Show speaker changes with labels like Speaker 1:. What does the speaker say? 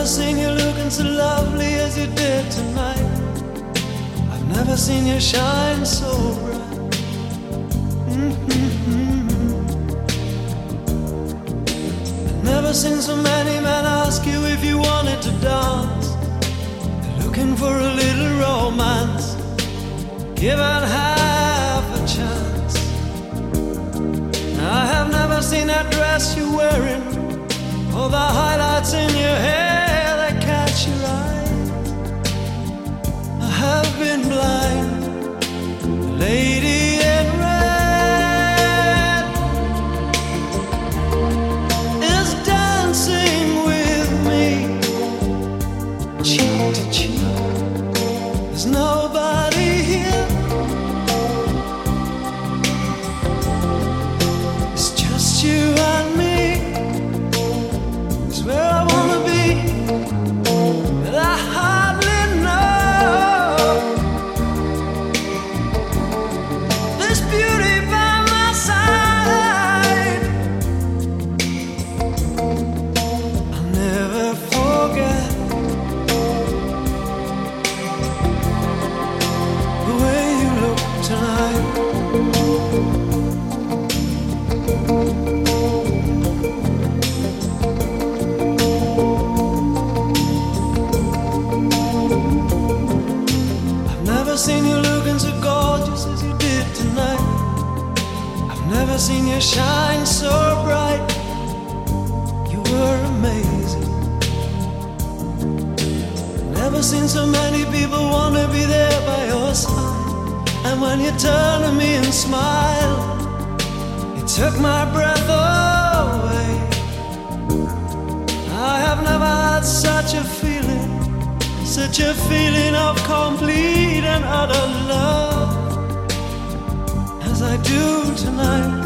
Speaker 1: never seen you looking so lovely as you did tonight. I've never seen you shine so bright. I've never seen so many men ask you if you wanted to dance. They're looking for a little romance, given half a chance. I have never seen that dress you're wearing, or the highlights in your hair that catch your eyes. I have been blind, lady in red is dancing with me, cheek to cheek. There's nobody here, it's just you and me. Where I wanna be, but I hardly know. This beauty by my side, I'll never forget the way you look tonight. Seen you looking so gorgeous as you did tonight. I've never seen you shine so bright. You were amazing. Never seen so many people want to be there by your side. And when you turn to me and smile, it took my breath away. I have never had such a feeling, such a feeling of complete and utter love as I do tonight.